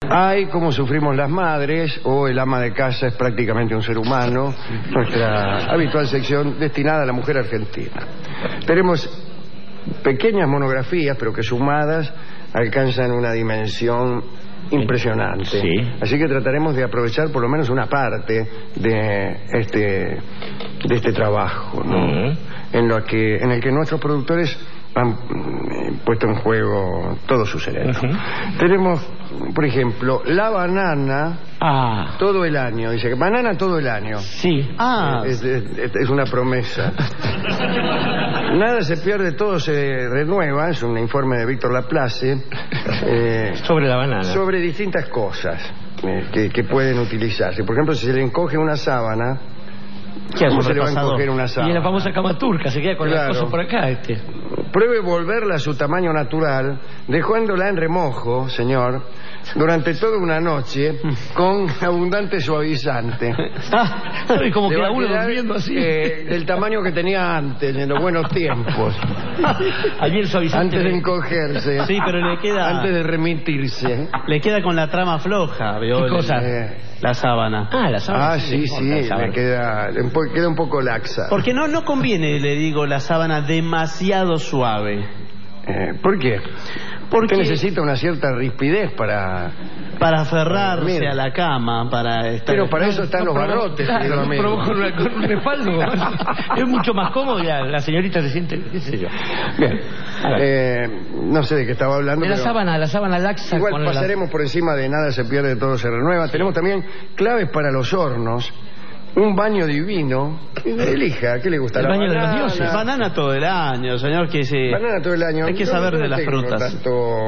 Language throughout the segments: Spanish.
Hay cómo sufrimos las madres, o el ama de casa es prácticamente un ser humano, nuestra habitual sección destinada a la mujer argentina. Tenemos pequeñas monografías, pero que sumadas alcanzan una dimensión impresionante. Sí. Así que trataremos de aprovechar por lo menos una parte de este trabajo, ¿no? En el que nuestros productores han puesto en juego todo su cerebro. Tenemos, por ejemplo, la banana todo el año. Dice que banana todo el año. Sí. Es una promesa. Nada se pierde, todo se renueva. Es un informe de Víctor Laplace sobre la banana. Sobre distintas cosas que pueden utilizarse. Por ejemplo, si se le encoge una sábana, ¿cómo se le va a encoger una sábana? Y la famosa cama turca, se queda con las cosas por acá. Pruebe volverla a su tamaño natural, dejándola en remojo, señor, durante toda una noche, con abundante suavizante. ¿Sabe cómo queda uno durmiendo así? Del tamaño que tenía antes, en los buenos tiempos. Allí el suavizante. Antes de encogerse. Sí, pero le queda... Antes de remitirse. Le queda con la trama floja, ¿veo? ¿Qué cosa? La sábana. La sábana. Sí, le queda un poco laxa. Porque no conviene, le digo, la sábana demasiado suave. ¿Por qué? Porque usted necesita una cierta rispidez para aferrarse a la cama, para estar... Pero para eso están los barrotes. Claro, con un respaldo. Es mucho más cómodo y la señorita se siente, qué sé yo. Bien. No sé de qué estaba hablando. De la sábana laxa. Igual pasaremos por encima de nada se pierde, todo se renueva. Sí. Tenemos también claves para los hornos. Un baño divino. Elija, ¿qué le gusta? El baño de los dioses. Banana todo el año, señor, que se... Banana todo el año. Hay que saber de las frutas.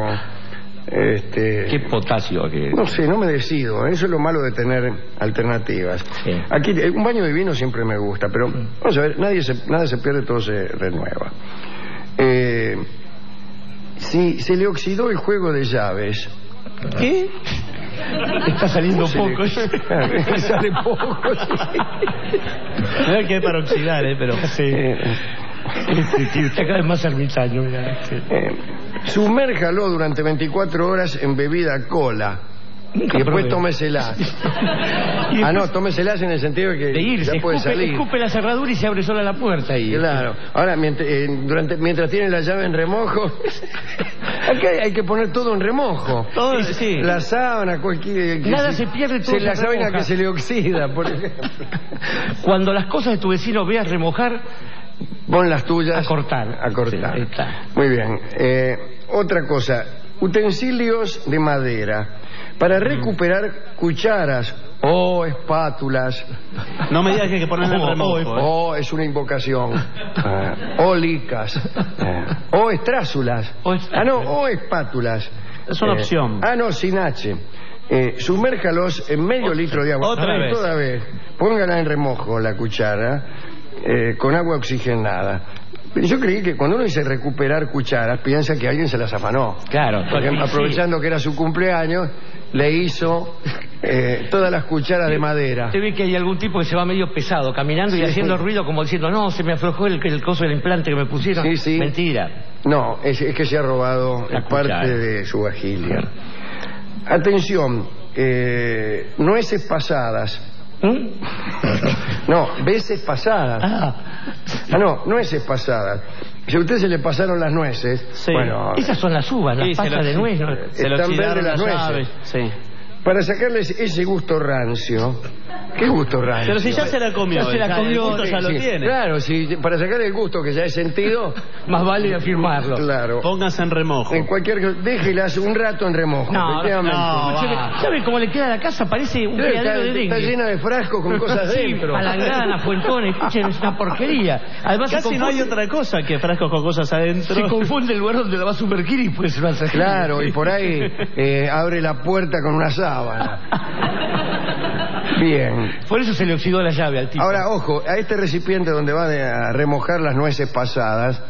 Qué potasio que... No sé, no me decido. Eso es lo malo de tener alternativas. Sí. Aquí un baño divino siempre me gusta, pero vamos a ver, nada se pierde, todo se renueva. Si se le oxidó el juego de llaves... ¿Qué? Está saliendo poco. Sale poco. No que es para oxidar, pero... Sí. Está cada vez más ermitaño. Sumérjalo durante 24 horas en bebida cola. Y después tómeselas. Tómeselas en el sentido de que de irse, ya puede salir. Escupe la cerradura y se abre sola la puerta. Claro. Ahora, mientras tiene la llave en remojo, aquí hay que poner todo en remojo. Todo, sí. La sábana, nada se pierde, todo la sábana remoja. Que se le oxida, por ejemplo. Cuando las cosas de tu vecino veas remojar, pon las tuyas a cortar. Sí, muy bien. Otra cosa, utensilios de madera. Para recuperar cucharas o espátulas. No me digas que hay que ponerle en remojo. Es una invocación. O licas. O estrázulas. O espátulas. Es una opción. Sin H. Sumérjalos en medio litro de agua. Otra vez. Póngala en remojo la cuchara con agua oxigenada. Yo creí que cuando uno dice recuperar cucharas, piensa que alguien se las afanó. Claro. Porque aprovechando que era su cumpleaños, le hizo todas las cucharas de madera. Usted ve que hay algún tipo que se va medio pesado, caminando y haciendo ruido como diciendo, no, se me aflojó el coso del implante que me pusieron. Sí. Mentira. No, es que se ha robado parte de su vagilia. Atención, nueces pasadas. No, veces pasadas. Nueces pasadas. Si a usted se le pasaron las nueces, bueno, esas son las uvas, las pasas de nuez, ¿no? Están verdes las nueces. Sí. Para sacarles ese gusto rancio. ¿Qué gusto rancio? Pero si ya se la comió. El gusto ya lo tiene. Claro, para sacar el gusto que ya he sentido, más vale afirmarlo. Claro. Póngase en remojo. Déjelas un rato en remojo. ¿Sabe cómo le queda a la casa? Parece un criadero de dengue. Está llena de frascos con cosas dentro. Palanganas, fuentones, escuchen, es una porquería. Además, casi no hay otra cosa que frascos con cosas adentro. Se confunde el lugar donde la va a sumergir y puede ser una tragedia. Claro, y por ahí abre la puerta con una sábana. Bien. Por eso se le oxidó la llave al tipo. Ahora, ojo, a este recipiente donde va a remojar las nueces pasadas,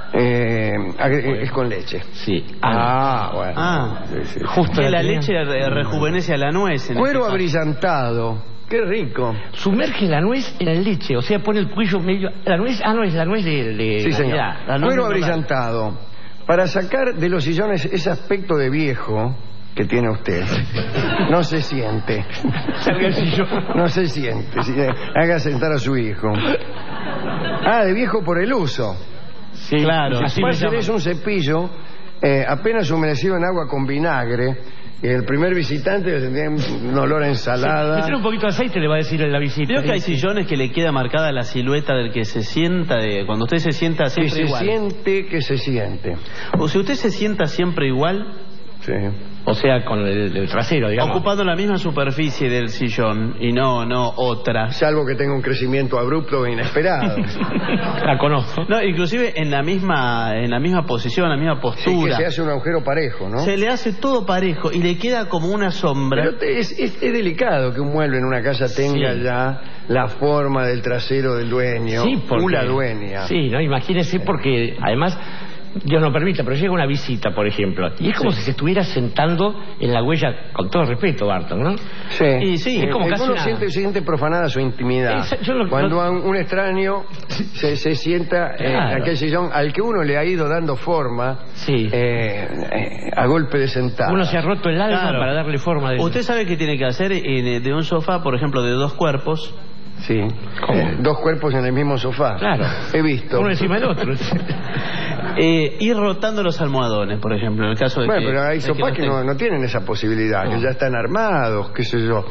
es con leche. Sí. Bueno. Sí. Justo la leche rejuvenece a la nuez. Cuero abrillantado. Qué rico. Sumerge la nuez en la leche, o sea, pone el cuello medio... La nuez, es la nuez de sí, señor. La nuez cuero abrillantado. Para sacar de los sillones ese aspecto de viejo que tiene usted no se siente. Salga el sillón. No se siente. Haga sentar a su hijo. Ah, de viejo por el uso. Sí, claro. así me llaman. Es un cepillo apenas humedecido en agua con vinagre. Y el primer visitante tendría un olor a ensalada. Meter un poquito de aceite, le va a decir en la visita. Veo que hay sillones que le queda marcada la silueta del que se sienta, cuando usted se sienta Que siempre se igual. siente, que se siente. O si usted se sienta siempre igual, Sí. O sea, con el trasero, digamos. ocupando la misma superficie del sillón y no otra. Salvo que tenga un crecimiento abrupto e inesperado. La conozco. No, inclusive en la misma posición, en la misma Sí, que postura. se hace un agujero parejo, ¿no? Se le hace todo parejo y le queda como una sombra. Pero es delicado que un mueble en una casa tenga Sí. ya la forma del trasero del dueño, Sí, porque... o la dueña. Sí, ¿no? Imagínese porque, además, Dios no permita, pero llega una visita, por ejemplo, y es como si se estuviera sentando en la huella, con todo respeto, Barton, ¿no? Sí. Y sí, es como casi uno una... siente profanada su intimidad. Cuando un extraño se sienta en Claro. aquel sillón al que uno le ha ido dando forma, Sí. a golpe de sentada. Uno se ha roto el alma Claro. para darle forma de... Usted sabe qué tiene que hacer de un sofá, por ejemplo, de 2 cuerpos. Sí. ¿Cómo? 2 cuerpos en el mismo sofá. Claro. He visto. Uno encima del otro. Ir rotando los almohadones, por ejemplo, en el caso de Bueno, que... pero hay de sofás que estén. no tienen esa posibilidad, que ya están armados, qué sé yo.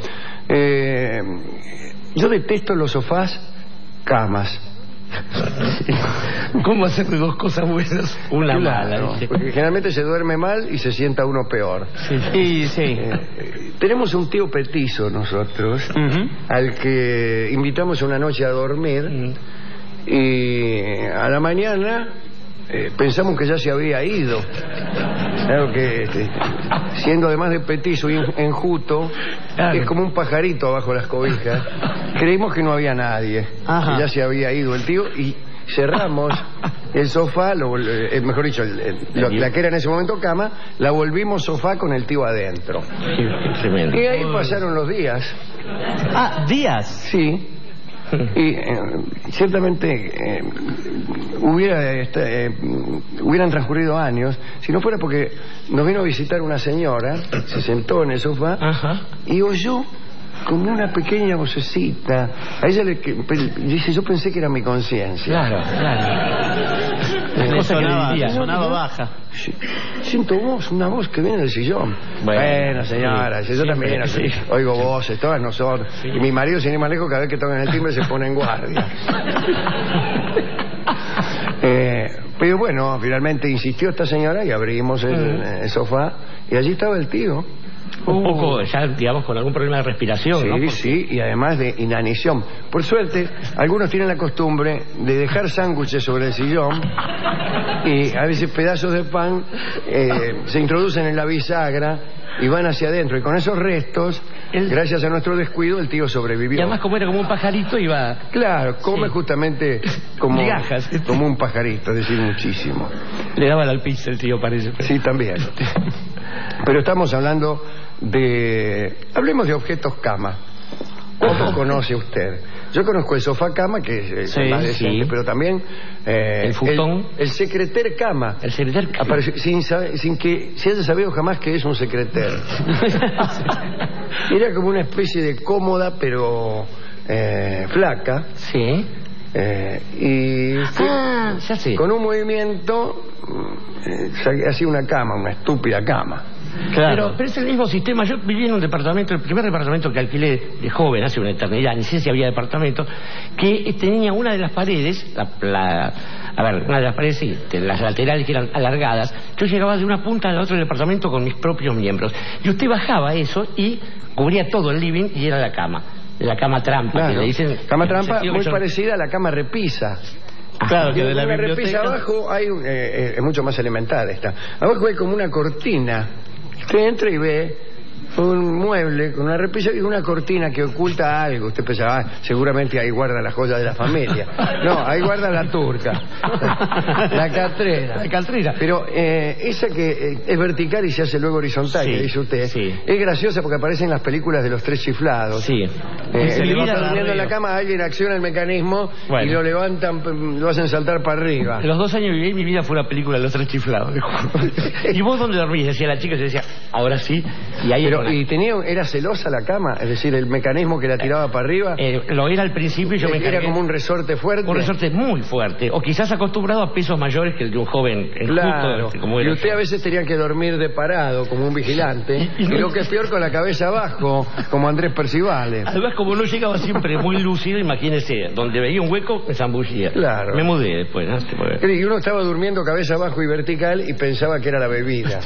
Yo detesto los sofás camas. ¿Cómo hacer de 2 cosas buenas una mala? Claro, ¿Viste? porque generalmente se duerme mal y se sienta uno peor. Y sí. Tenemos un tío petizo nosotros, Ujú. al que invitamos una noche a dormir y a la mañana pensamos que ya se había ido. Claro que siendo además de petizo y enjuto, Claro. es como un pajarito abajo de las cobijas. Creímos que no había nadie, Ajá. que ya se había ido el tío y cerramos el sofá, mejor dicho, la que era en ese momento cama, la volvimos sofá con el tío adentro. Qué tremendo. Y ahí pasaron los días. Días. Sí. Y ciertamente hubieran transcurrido años si no fuera porque nos vino a visitar una señora, se sentó en el sofá Ajá. y oyó como una pequeña vocecita. A ella dice, yo pensé que era mi conciencia. Claro, claro. Las cosas que le diría. Sonaba baja. Siento una voz que viene del sillón. Bueno, señora, sí, yo también sí. oigo voces, todas nosotros. Sí. Y mi marido, sin ir más lejos, cada vez que tocan el timbre se pone en guardia. Pero bueno, finalmente insistió esta señora y abrimos el sofá y allí estaba el tío. Un poco, ya digamos, con algún problema de respiración, Sí, ¿no? Porque- sí, y además de inanición. Por suerte, algunos tienen la costumbre de dejar sándwiches sobre el sillón y a veces pedazos de pan se introducen en la bisagra y van hacia adentro. Y con esos restos, gracias a nuestro descuido, el tío sobrevivió. Y además, como era como un pajarito, iba... Claro, come Sí. justamente como, Migajas. como un pajarito, es decir, muchísimo. Le daba la alpiste el tío, parece. Sí, también. Pero estamos hablando hablemos de objetos cama. ¿Cómo conoce usted? Yo conozco el sofá cama, que es Sí, más decente, sí. pero también El futón. el secreter cama. El secreter... Apareció sin que se haya sabido jamás que es un secreter. Era como una especie de cómoda, pero flaca. Sí. Y Ya sé. con un movimiento hacía una cama, una estúpida cama. Claro. Pero es el mismo sistema. Yo viví en un departamento, el primer departamento que alquilé de joven, hace una eternidad, ni sé si había departamento, que tenía una de las paredes, una de las paredes, sí, de las laterales que eran alargadas. Yo llegaba de una punta al otro departamento con mis propios miembros. Y usted bajaba eso y cubría todo el living y era la cama. La cama trampa, Claro. que le dicen. Cama en el trampa sentido que muy yo- parecida a la cama repisa. Claro, que Y de la en la repisa biblioteca... abajo hay es mucho más elemental esta. Abajo hay como una cortina. Usted entra y ve un mueble con una repisa y una cortina que oculta algo. Usted pensaba, seguramente ahí guarda la joya de la familia. No, ahí guarda la turca, la catrera. La catrera. Pero esa que es vertical y se hace luego horizontal, Sí, que dice usted, sí. es graciosa porque aparece en las películas de los tres chiflados. Sí. El que está durmiendo en la cama, alguien acciona el mecanismo y lo levantan, lo hacen saltar para arriba. Los 2 años que viví, mi vida fue una película de los tres chiflados. ¿Y vos dónde dormís? Decía la chica, se decía, ahora sí. Y ahí ¿era celosa la cama? Es decir, el mecanismo que la tiraba para arriba. Lo era al principio y yo me encargué. Era como un resorte fuerte. Un resorte muy fuerte. O quizás acostumbrado a pesos mayores que el de un joven. Claro. Y usted a veces tenía que dormir de parado, como un vigilante. Y lo que es peor, con la cabeza abajo, como Andrés Percivale. Además, como no llegaba siempre muy lúcido, imagínese, donde veía un hueco, me zambullía. Claro. Me mudé después, ¿no? Y uno estaba durmiendo cabeza abajo y vertical y pensaba que era la bebida.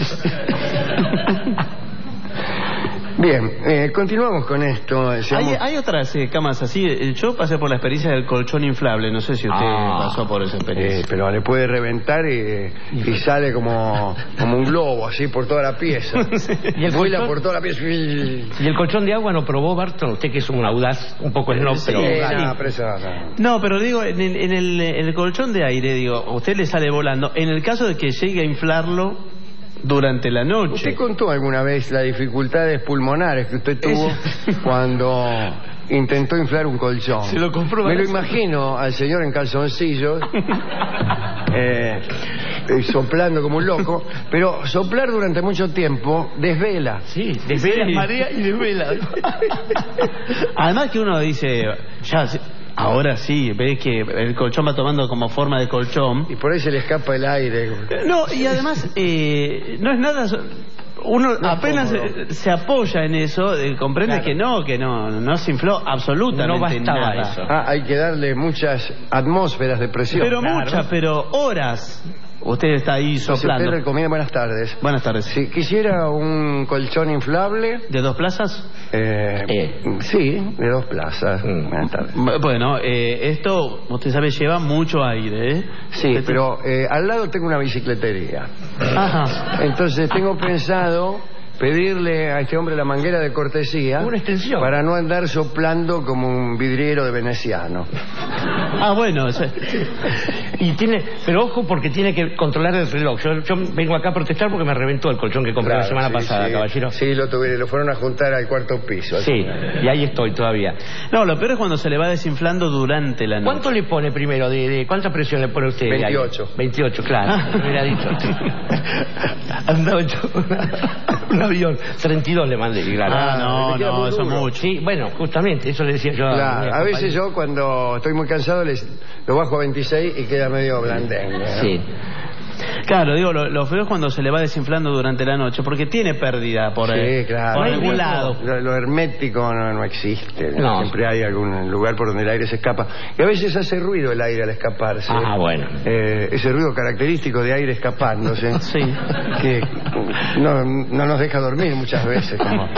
Bien, continuamos con esto. Hay otras camas así. Yo pasé por la experiencia del colchón inflable. No sé si usted pasó por esa experiencia. Pero le puede reventar y sale como un globo, así por toda la pieza. ¿Y el vuela colchón? por toda la pieza. ¿Y el colchón de agua no probó, Barton? Usted que es un audaz, un poco snob, pero... No, pero digo, en el colchón de aire, digo, a usted le sale volando. En el caso de que llegue a inflarlo durante la noche. ¿Usted contó alguna vez las dificultades pulmonares que usted tuvo cuando intentó inflar un colchón? Se lo compró. Me lo imagino al señor en calzoncillos soplando como un loco, pero soplar durante mucho tiempo desvela. Sí, desvela, marea y desvela. Además que uno dice, ya... Ahora sí, ves que el colchón va tomando como forma de colchón. Y por ahí se le escapa el aire. No, y además no es nada... Uno apenas se apoya en eso, comprende que no se infló absolutamente nada. Eso. Hay que darle muchas atmósferas de presión. Pero muchas, pero horas. Usted está ahí soplando. Usted recomienda, buenas tardes. Buenas tardes. Si quisiera un colchón inflable. ¿De 2 plazas? Sí, de 2 plazas. Buenas tardes. Bueno, esto, usted sabe, lleva mucho aire, ¿eh? Sí, pero al lado tengo una bicicletería. Ajá. Entonces tengo pensado pedirle a este hombre la manguera de cortesía. Una extensión. Para no andar soplando como un vidriero de veneciano. Bueno, y pero ojo, porque tiene que controlar el reloj. Yo vengo acá a protestar porque me reventó el colchón que compré la semana pasada, caballero. Sí, lo fueron a juntar al 4º piso. Sí, y ahí estoy todavía. No, lo peor es cuando se le va desinflando durante la noche. ¿Cuánto le pone primero? ¿Cuánta presión le pone usted? 28. 28, claro. Me hubiera dicho. Andaba yo un avión. 32 le mandé. Claro. No, eso es mucho. Sí, bueno, justamente, eso le decía yo a veces yo cuando estoy muy cansado lo bajo a 26 y queda medio blandengue. Sí. Claro, digo, lo feo es cuando se le va desinflando durante la noche, porque tiene pérdida por algún lado. Lo hermético no existe. No. Siempre hay algún lugar por donde el aire se escapa. Y a veces hace ruido el aire al escaparse. Bueno. Ese ruido característico de aire escapándose. Sí. Que no nos deja dormir muchas veces.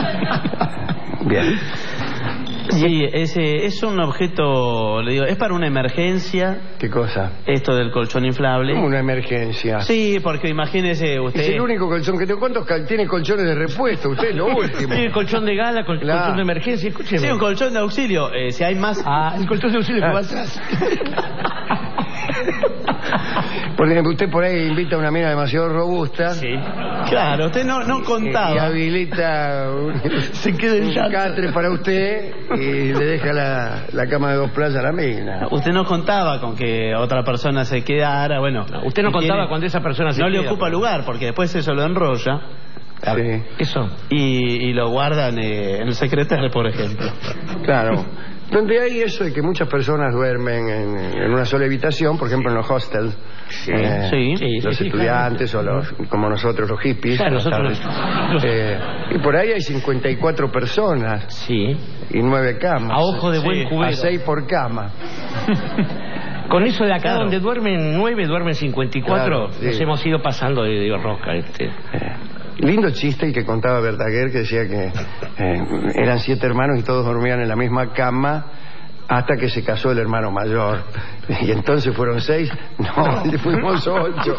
Bien. Sí, es un objeto, le digo, es para una emergencia. ¿Qué cosa? Esto del colchón inflable. ¿Cómo una emergencia? Sí, porque imagínese usted. Es el único colchón que tengo. ¿Cuántos tiene colchones de repuesto? Usted es lo último. Sí, el colchón de gala, colchón de emergencia. Escúcheme. Sí, un colchón de auxilio. Si hay más. El colchón de auxilio que va atrás. Porque usted por ahí invita a una mina demasiado robusta. Sí. Claro, usted no contaba. Y habilita se queda en un catre para usted y le deja la cama de 2 plazas a la mina. Usted no contaba con que otra persona se quedara, bueno. Usted no contaba cuando esa persona no le ocupa lugar, porque después eso lo enrolla. Sí. Eso. Y lo guardan en el secretario, por ejemplo. Claro. Donde hay eso de que muchas personas duermen en una sola habitación, por ejemplo en los hostels, los estudiantes, claro. O como nosotros los hippies, claro, y por ahí hay 54 personas. Sí. Y 9 camas. A ojo de buen cubero. A 6 por cama. Con eso de acá donde duermen 9, duermen 54, claro, nos hemos ido pasando de rosca. Lindo chiste el que contaba Verdaguer, que decía que eran 7 hermanos y todos dormían en la misma cama hasta que se casó el hermano mayor. Y entonces fueron 6. No, fuimos 8.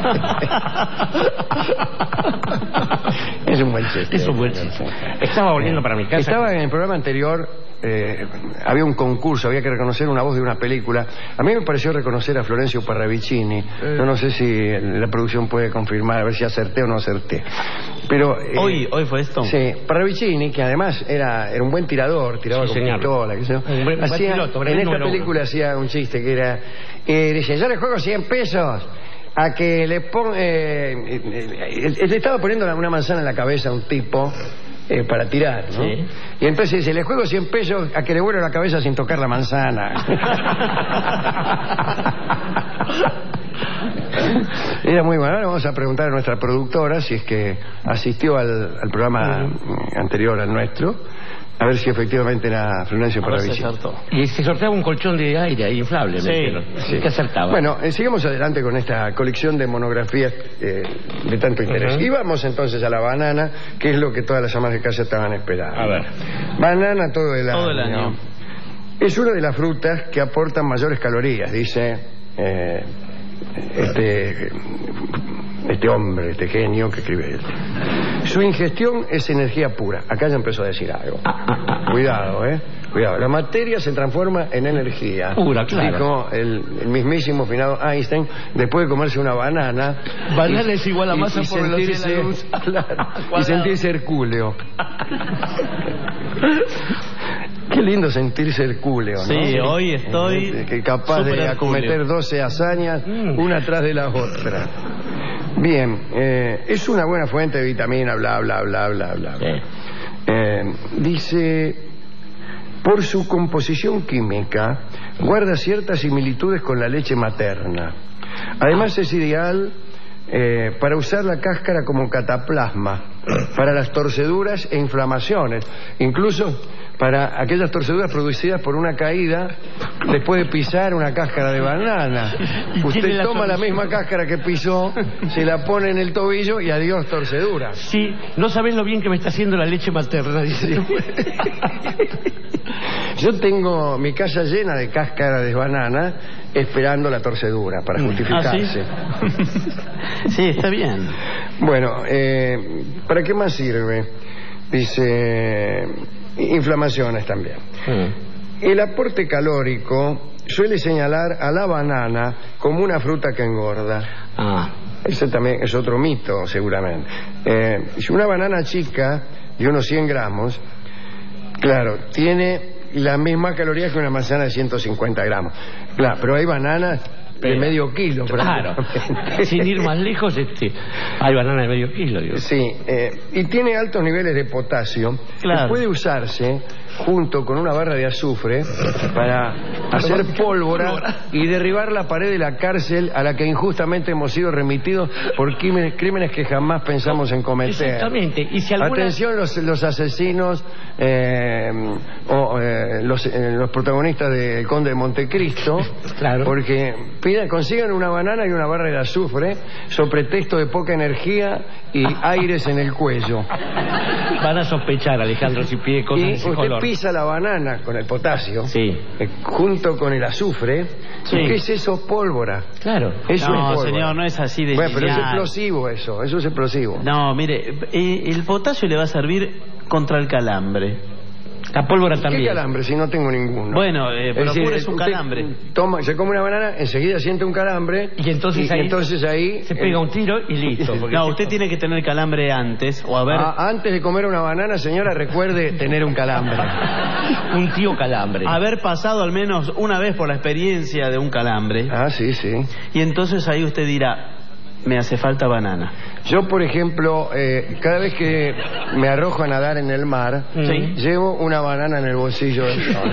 Es un buen chiste. Es un buen chiste. Estaba volviendo para mi casa. Estaba en el programa anterior, había un concurso, había que reconocer una voz de una película. A mí me pareció reconocer a Florencio Parravicini. Yo no sé si la producción puede confirmar, a ver si acerté o no acerté. Pero hoy fue esto. Sí, Parravicini, que además era un buen tirador, tiraba con pistola, qué sé yo. Un buen piloto, en esta película hacía un chiste que era, dice, yo le juego 100 pesos a que le ponga... le estaba poniendo una manzana en la cabeza a un tipo para tirar, ¿no? Sí. Y entonces dice, le juego 100 pesos a que le vuele la cabeza sin tocar la manzana. Era muy bueno. Ahora vamos a preguntar a nuestra productora si es que asistió al programa anterior al nuestro, a ver si efectivamente era Florencio Parravicini. Y se sorteaba un colchón de aire inflable. Sí. ¿Qué acertaba? Bueno, sigamos adelante con esta colección de monografías de tanto interés. Y vamos entonces a la banana, que es lo que todas las amas de casa estaban esperando. A ver. Banana todo el año. Todo el año. Es una de las frutas que aportan mayores calorías, dice este hombre, este genio que escribe esto. Su ingestión es energía pura. Acá ya empezó a decir algo. Cuidado, cuidado. La materia se transforma en energía pura, claro. Dijo el mismísimo finado Einstein después de comerse una banana. Banana es igual a masa por velocidad de la luz. Y sentirse hercúleo. Qué lindo sentirse hercúleo, ¿no? Sí, hoy estoy capaz de acometer 12 hazañas una tras de la otra. Bien, es una buena fuente de vitamina, bla, bla, bla, bla, bla. Dice, por su composición química, guarda ciertas similitudes con la leche materna. Además es ideal para usar la cáscara como cataplasma, para las torceduras e inflamaciones, incluso para aquellas torceduras producidas por una caída después de pisar una cáscara de banana. Usted toma la misma cáscara que pisó, se la pone en el tobillo y adiós torcedura. Sí, no sabés lo bien que me está haciendo la leche materna, dice. Yo tengo mi casa llena de cáscara de banana esperando la torcedura para justificarse. Sí, está bien. Bueno, ¿para qué más sirve? Dice, inflamaciones también. El aporte calórico suele señalar a la banana como una fruta que engorda. Ese también es otro mito, seguramente. Si una banana chica de unos 100 gramos, claro, tiene la misma caloría que una manzana de 150 gramos. Claro, pero hay bananas de medio kilo. Claro. Sin ir más lejos, hay banana de medio kilo. Digo. Sí, y tiene altos niveles de potasio. Claro. Que puede usarse junto con una barra de azufre para hacer pólvora y derribar la pared de la cárcel a la que injustamente hemos sido remitidos por crímenes que jamás pensamos en cometer. Exactamente. Y si alguna... Atención los asesinos los protagonistas del Conde de Montecristo. Claro. Porque consigan una banana y una barra de azufre sobre pretexto de poca energía y aires en el cuello. Van a sospechar, Alejandro, si pide cosas de ese color. Pisa la banana con el potasio, junto con el azufre. ¿Qué es eso? Pólvora. Claro. Eso no, es pólvora. Señor, no es así de Bueno, pero es genial. explosivo eso es explosivo. No, mire, el potasio le va a servir contra el calambre. La pólvora también. ¿Qué calambre si no tengo ninguno? Bueno, pero es un calambre. Se come una banana, enseguida siente un calambre. Y entonces ahí se pega un tiro y listo. No, usted tiene que tener calambre antes. O antes de comer una banana, señora, recuerde tener un calambre. Un tío calambre. Haber pasado al menos una vez por la experiencia de un calambre. Sí. Y entonces ahí usted dirá, me hace falta banana. Yo, por ejemplo, cada vez que me arrojo a nadar en el mar, llevo una banana en el bolsillo del sol.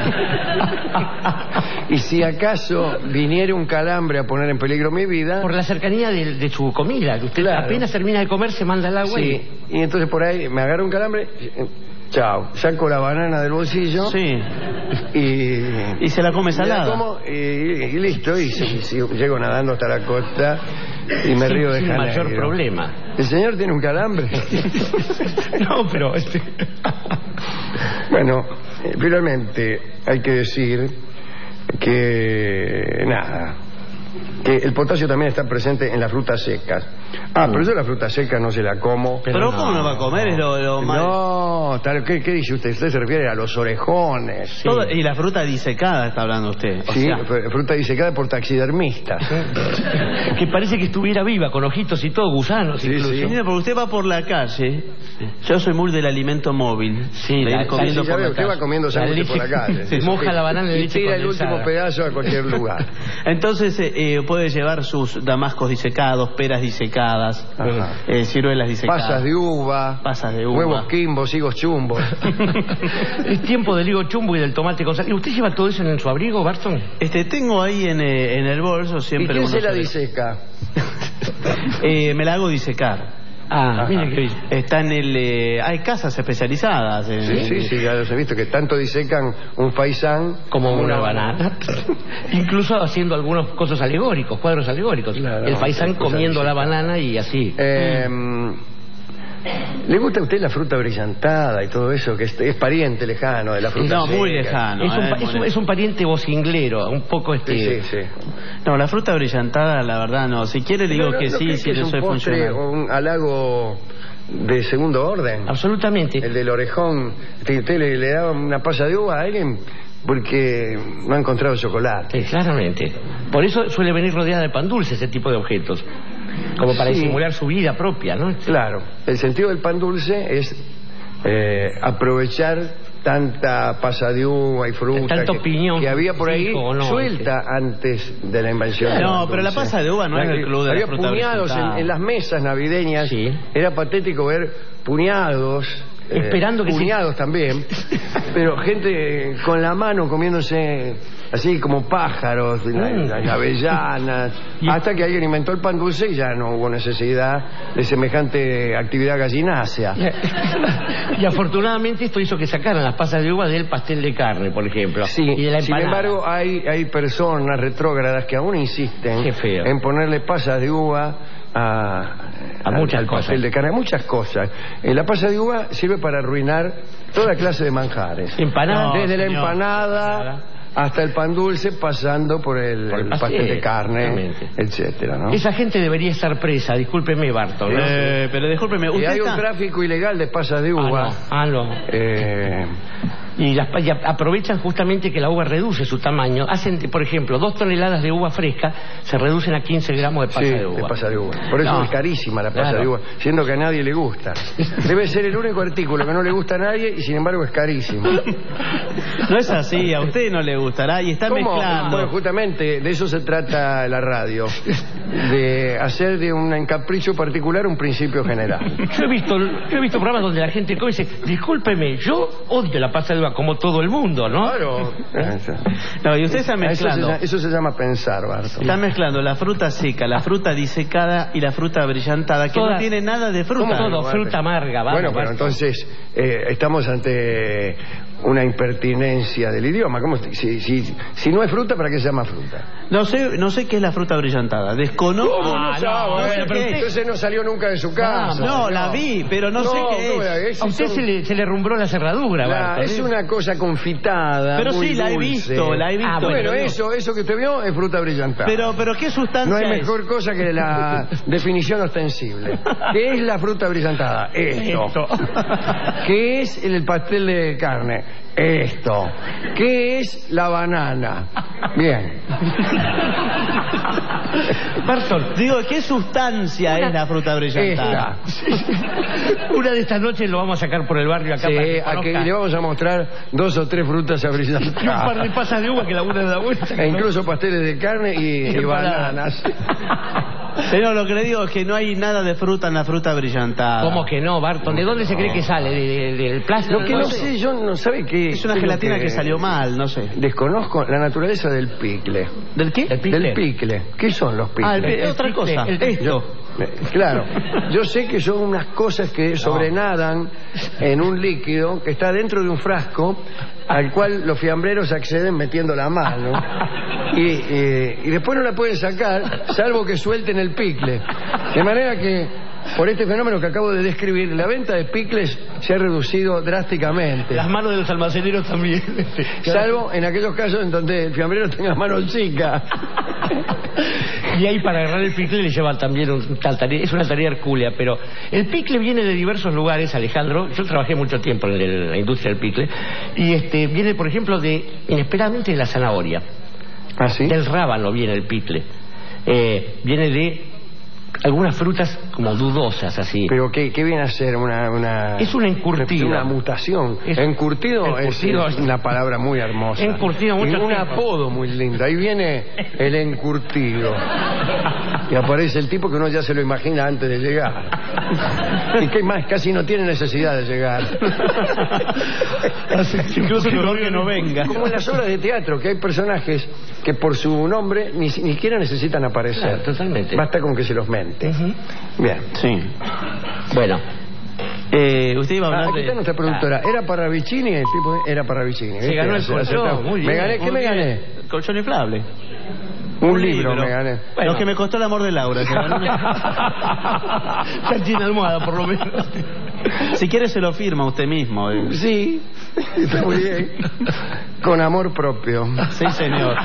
Y si acaso viniera un calambre a poner en peligro mi vida... Por la cercanía de su comida, que usted apenas termina de comer, se manda al agua. Sí, y entonces por ahí me agarro un calambre... Chao, saco la banana del bolsillo. Sí. Y se la come salada. La como y listo. Y llego nadando hasta la costa y me río de Janeiro. Sin mayor problema. ¿El señor tiene un calambre? No, pero... Bueno, finalmente hay que decir que nada, que el potasio también está presente en las frutas secas. Pero yo la fruta seca no se la como. Pero ¿cómo no va a comer? Es lo más... No, ¿qué dice usted? Usted se refiere a los orejones. Sí. Y la fruta disecada está hablando usted. Sí, fruta disecada por taxidermistas. Que parece que estuviera viva, con ojitos y todo, gusanos incluso. Sí. Mira, porque usted va por la calle. Yo soy muy del alimento móvil. Sí, comiendo por la usted va comiendo sándwiches por la calle. Se moja la banana en y leche tira condensada. el último pedazo a cualquier lugar. Entonces puede llevar sus damascos disecados, peras disecadas, ciruelas disecadas, pasas de uva, huevos quimbos, higos chumbos. Es tiempo del higo chumbo y del tomate con sal. ¿Y usted lleva todo eso en su abrigo, Barton? Tengo ahí en el bolso siempre. ¿Y quién se la diseca? Me la hago disecar. Mire que está en el... hay casas especializadas. Sí, ya los he visto que tanto disecan un faisán como una banana. Incluso haciendo algunos cosas alegóricos, cuadros alegóricos. Claro, el faisán comiendo la banana y así. ¿Le gusta a usted la fruta brillantada y todo eso? Que es pariente lejano de la fruta No, seca. muy lejano. Es un pariente vocinglero, un poco Sí. No, la fruta brillantada, la verdad no. Si quiere le digo que sí, si no soy funcional. ¿O un halago de segundo orden? Absolutamente. El del orejón. ¿Usted le da una pasa de uva a alguien? Porque no ha encontrado chocolate. Claramente. Por eso suele venir rodeada de pan dulce ese tipo de objetos. Como para disimular su vida propia, ¿no? Claro. El sentido del pan dulce es aprovechar tanta pasa de uva y fruta que había por ahí suelta antes de la invención. No, pero la pasa de uva no es el club de la fruta. Había puñados en las mesas navideñas. Sí. Era patético ver puñados. Esperando que puñados también, pero gente con la mano comiéndose así como pájaros, las avellanas, hasta que alguien inventó el pan dulce y ya no hubo necesidad de semejante actividad gallinácea. Y afortunadamente esto hizo que sacaran las pasas de uva del pastel de carne, por ejemplo. Sí, y de la sin embargo hay personas retrógradas que aún insisten en ponerle pasas de uva a muchas cosas. Pastel de carne, muchas cosas. La pasa de uva sirve para arruinar toda clase de manjares. Desde la empanada hasta el pan dulce, pasando por el pastel de carne, etcétera, ¿no? Esa gente debería estar presa, discúlpeme, Barton. Pero discúlpeme, usted hay un tráfico ilegal de pasas de uva. Y aprovechan justamente que la uva reduce su tamaño. Hacen, por ejemplo, 2 toneladas de uva fresca se reducen a 15 gramos de pasa de uva. De pasa de uva. Por eso es carísima la pasa de uva, siendo que a nadie le gusta. Debe ser el único artículo que no le gusta a nadie y sin embargo es carísimo. No es así, a usted no le gustará y está mezclando. Bueno, justamente de eso se trata la radio, de hacer de un capricho particular un principio general. Yo he visto programas donde la gente come y dice, discúlpeme, yo odio la pasa de uva como todo el mundo, ¿no? Claro. No, y usted está mezclando. Eso se llama pensar, Barton. Está mezclando la fruta seca, la fruta disecada y la fruta brillantada, que no tiene nada de fruta. Todo, fruta amarga. Bueno, pero entonces estamos ante una impertinencia del idioma. ¿Cómo? Si no es fruta, ¿para qué se llama fruta? No sé qué es la fruta brillantada. Desconozco. No sé qué es. Entonces no salió nunca de su casa. No, la vi, pero no sé qué es. A usted se le rumbró la cerradura. Es una cosa confitada. Pero muy sí, la he visto. Bueno, eso que usted vio es fruta brillantada. Pero ¿qué sustancia no hay mejor cosa que la definición ostensible. ¿Qué es la fruta brillantada? Esto. ¿Qué es el pastel de carne? Esto. ¿Qué es la banana? Bien. Barton, digo, ¿qué sustancia es la fruta brillantada? Una de estas noches lo vamos a sacar por el barrio acá. Sí, aquí le vamos a mostrar 2 o 3 frutas abrillantadas. Y un par de pasas de uva que la una da vuelta. E incluso pasteles de carne y bananas. Pero lo que le digo es que no hay nada de fruta en la fruta brillantada. ¿Cómo que no, Barton? ¿De dónde se cree que sale? ¿Del plástico? Lo que no sé, yo no sabe qué. Es una gelatina que salió mal, no sé. Desconozco la naturaleza del picle. ¿Del qué? Del picle. ¿Qué son los picles? Otra cosa. Claro, yo sé que son unas cosas que sobrenadan en un líquido que está dentro de un frasco al cual los fiambreros acceden metiendo la mano y después no la pueden sacar salvo que suelten el picle, de manera que por este fenómeno que acabo de describir, la venta de picles se ha reducido drásticamente. Las manos de los almaceneros también. Salvo en aquellos casos en donde el fiambrero tenga manos chicas. Y ahí para agarrar el picle le lleva también es una tarea hercúlea, pero el picle viene de diversos lugares, Alejandro. Yo trabajé mucho tiempo en la industria del picle y viene, por ejemplo, inesperadamente de la zanahoria. ¿Ah, sí? Del rábano viene el picle. Viene de algunas frutas como dudosas, así. ¿Pero qué viene a ser? Es un encurtido. Una mutación. Encurtido es una palabra muy hermosa. Encurtido mucho. Y un apodo muy lindo. Ahí viene el encurtido. Y aparece el tipo que uno ya se lo imagina antes de llegar. Y que más, casi no tiene necesidad de llegar. Incluso mejor que no venga. Como en las obras de teatro, que hay personajes que por su nombre ni siquiera necesitan aparecer. Claro, totalmente. Basta con que se los mente. Bien. Sí. Bueno. Usted iba a hablar aquí está nuestra productora. Era Parravicini, el tipo era Parravicini. Se ganó el colchón. Muy bien. ¿Me gané? ¿Qué me gané? Colchón inflable. Un libro me gané. Bueno. Lo que me costó el amor de Laura. Ya tiene almohada, por lo menos. Si quiere se lo firma usted mismo. Sí, está muy bien. Con amor propio. Sí, señor.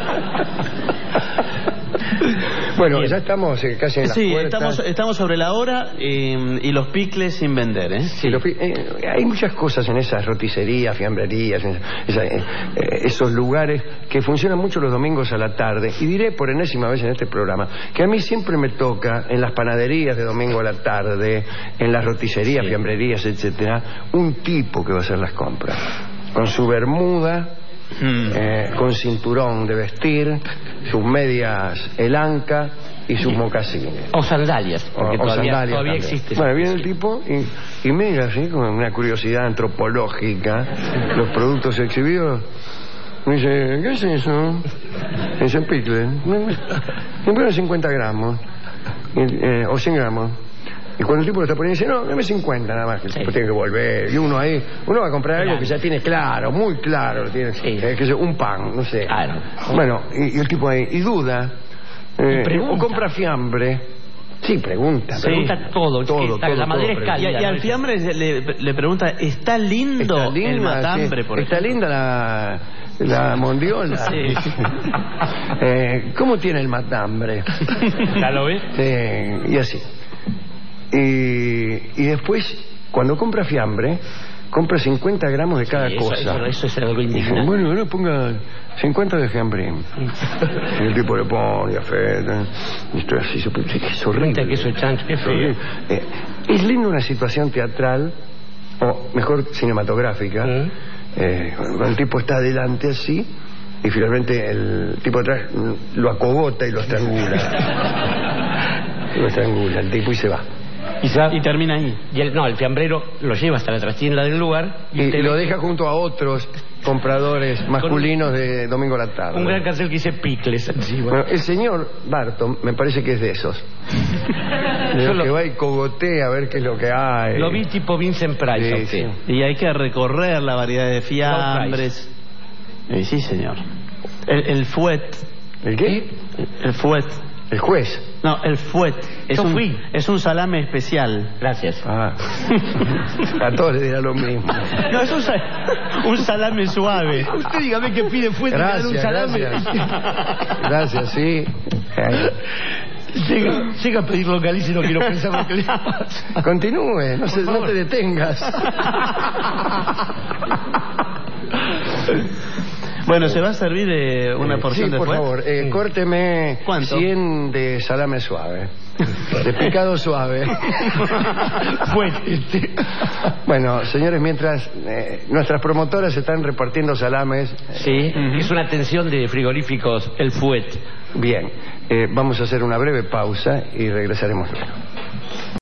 Bueno, bien. Ya estamos casi en las puertas. Estamos sobre la hora y los picles sin vender, ¿eh? Sí. Hay muchas cosas en esas roticerías, fiambrerías, esos lugares que funcionan mucho los domingos a la tarde. Y diré por enésima vez en este programa que a mí siempre me toca en las panaderías de domingo a la tarde, en las roticerías, fiambrerías, etcétera, un tipo que va a hacer las compras con su bermuda, con cinturón de vestir, sus medias elanca y sus mocasines. O sandalias, porque todavía existe. Bueno, viene el tipo y mira así con una curiosidad antropológica los productos exhibidos. Me dice, ¿qué es eso? Es el picle. Me pone 50 gramos o 100 gramos. Y cuando el tipo lo está poniendo, dice, no, dame 50 nada más, que el tipo tiene que volver. Y uno va a comprar algo que ya tiene claro, muy claro, tiene, que es un pan, no sé. Claro. Bueno, y el tipo ahí, y duda, o compra fiambre. Sí, pregunta todo. La madera es cálida. Y al fiambre le pregunta, ¿está lindo el matambre? Sí. Está linda la mondiola. Sí. ¿Cómo tiene el matambre? ¿Ya lo ves? Sí, y así. Y después, cuando compra fiambre, compra 50 gramos de cada cosa. Eso es algo indignante. Bueno, ahora ponga 50 de fiambre. Y el tipo le pone afecta. Esto es así, es horrible. Queso de chancho, qué feo. Es lindo una situación teatral, o mejor cinematográfica, cuando el tipo está adelante así y finalmente el tipo atrás lo acogota y lo estrangula. Lo estrangula el tipo y se va. Y termina ahí. Y el fiambrero lo lleva hasta la trastienda del lugar y lo deja junto a otros compradores masculinos de domingo a la tarde. Un gran cartel que dice picles encima. Bueno, el señor Barton me parece que es de esos. De los que va y cogotea a ver qué es lo que hay. Lo vi tipo Vincent Price. Sí. Y hay que recorrer la variedad de fiambres. Sí, señor. El fuet. ¿El qué? El fuet. El juez. No, el fuet. Es un salame especial. Gracias. A todos les dirá lo mismo. No, es un salame suave. Usted dígame que pide fuet. Gracias, gracias, sí. Llega a pedir localiza y no quiero pensar lo que le pasa. Continúe, no te detengas. Bueno, ¿se va a servir una porción de fuet? Sí, por favor, córteme 100 de salame suave, de picado suave. Bueno, señores, mientras nuestras promotoras están repartiendo salames... Sí, es una atención de frigoríficos, el fuet. Bien, vamos a hacer una breve pausa y regresaremos luego.